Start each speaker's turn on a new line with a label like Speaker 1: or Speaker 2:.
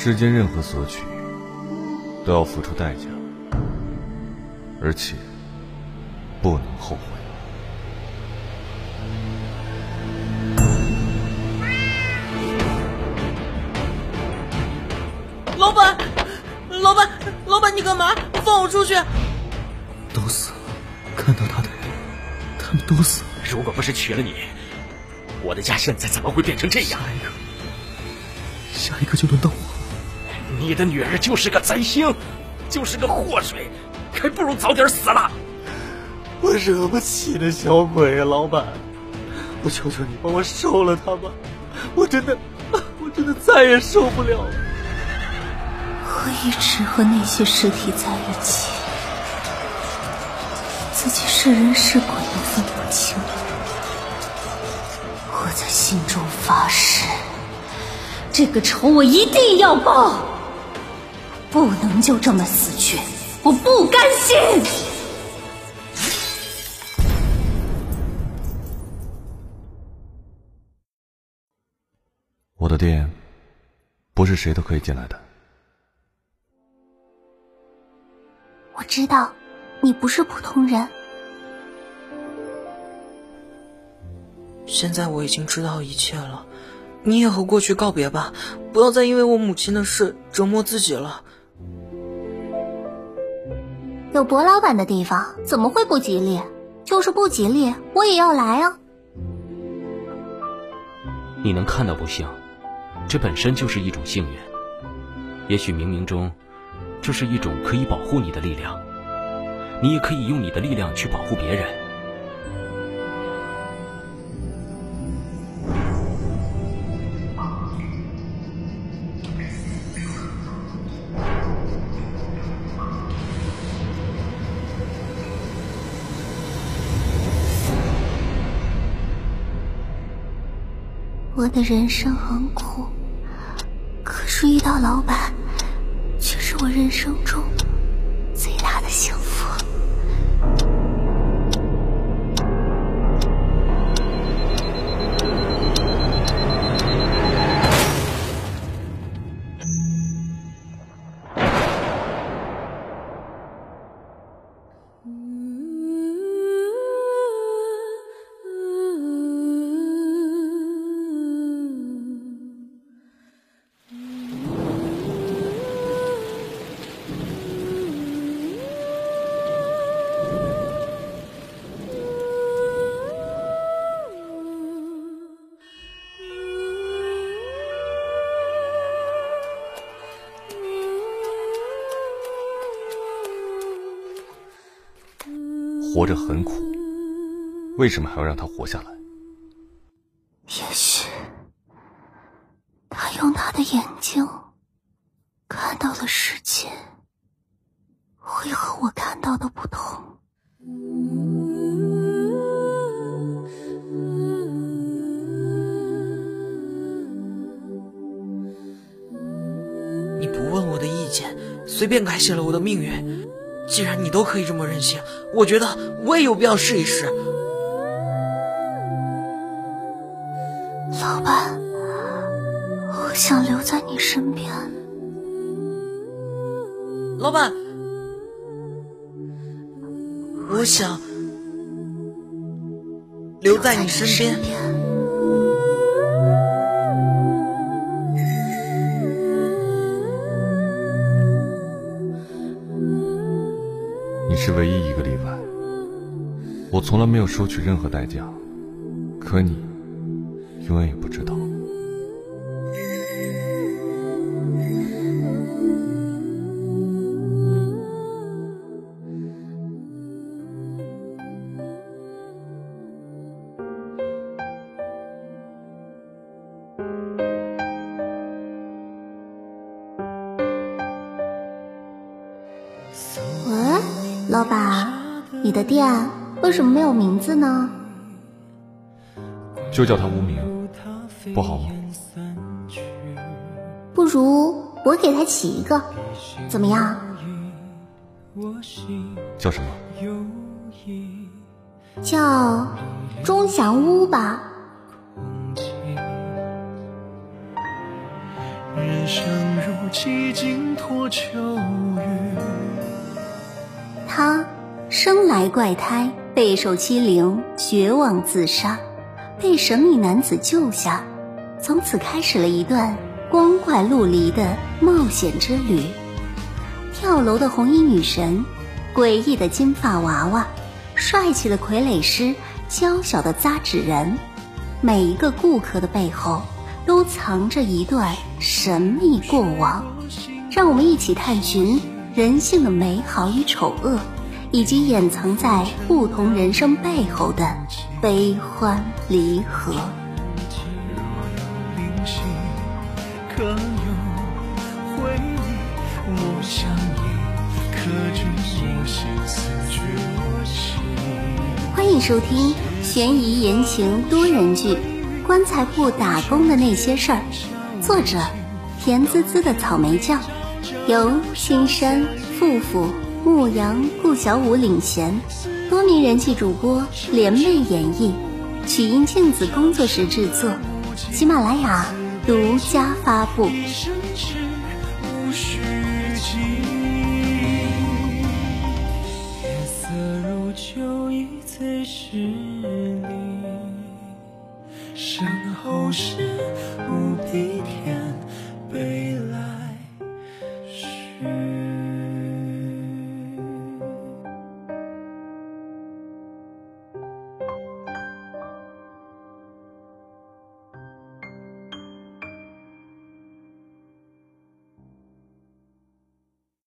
Speaker 1: 世间任何索取都要付出代价，而且不能后悔。
Speaker 2: 老板，你干嘛？放我出去！
Speaker 3: 都死了，看到他的人，他们都死了。
Speaker 4: 如果不是娶了你，我的家现在怎么会变成这样？
Speaker 3: 下一个就轮到我。
Speaker 4: 你的女儿就是个灾星，就是个祸水，还不如早点死了。
Speaker 3: 我惹不起那小鬼啊，老板，我求求你帮我收了他吧，我真的再也受不了了。
Speaker 5: 我一直和那些尸体在一起，自己是人是鬼都分不清。我在心中发誓，这个仇我一定要报，不能就这么死去，我不甘心。
Speaker 1: 我的店不是谁都可以进来的。
Speaker 5: 我知道你不是普通人。
Speaker 2: 现在我已经知道一切了，你也和过去告别吧，不要再因为我母亲的事折磨自己了。
Speaker 5: 有薄老板的地方怎么会不吉利？就是不吉利我也要来啊。
Speaker 4: 你能看到不幸，这本身就是一种幸运。也许冥冥中这是一种可以保护你的力量，你也可以用你的力量去保护别人。
Speaker 5: 我的人生很苦，可是遇到老板却是我人生中最大的幸福。
Speaker 1: 活着很苦，为什么还要让他活下来？
Speaker 5: 也许他用他的眼睛看到了世界，会和我看到的不同。
Speaker 2: 你不问我的意见，随便改写了我的命运。既然你都可以这么任性，我觉得我也有必要试一试。
Speaker 5: 老板，我想留在你身边。
Speaker 2: 老板，我想留在你身边。
Speaker 1: 你是唯一一个例外，我从来没有收取任何代价，可你永远也不知道。
Speaker 5: 喂，老板，你的店为什么没有名字呢？
Speaker 1: 就叫他无名，不好吗？
Speaker 5: 不如我给他起一个，怎么样？
Speaker 1: 叫什么？
Speaker 5: 叫钟祥屋吧。
Speaker 3: 人生如几经脱秋雨。
Speaker 5: 他生来怪胎，备受欺凌，绝望自杀，被神秘男子救下，从此开始了一段光怪陆离的冒险之旅。跳楼的红衣女神，诡异的金发娃娃，帅气的傀儡师，娇小的扎纸人，每一个顾客的背后都藏着一段神秘过往。让我们一起探寻人性的美好与丑恶，以及掩藏在不同人生背后的悲欢离合。
Speaker 3: 可有回忆，我想你刻进我心，撕去我心。
Speaker 5: 欢迎收听悬疑言情多人剧《棺材铺打工的那些事儿》，作者甜滋滋的草莓酱，由青山、富富、牧羊、顾小五领衔，多名人气主播联袂演绎，曲音镜子工作室制作，喜马拉雅独家发布。
Speaker 3: 无需记，夜色如酒已醉诗里，身后是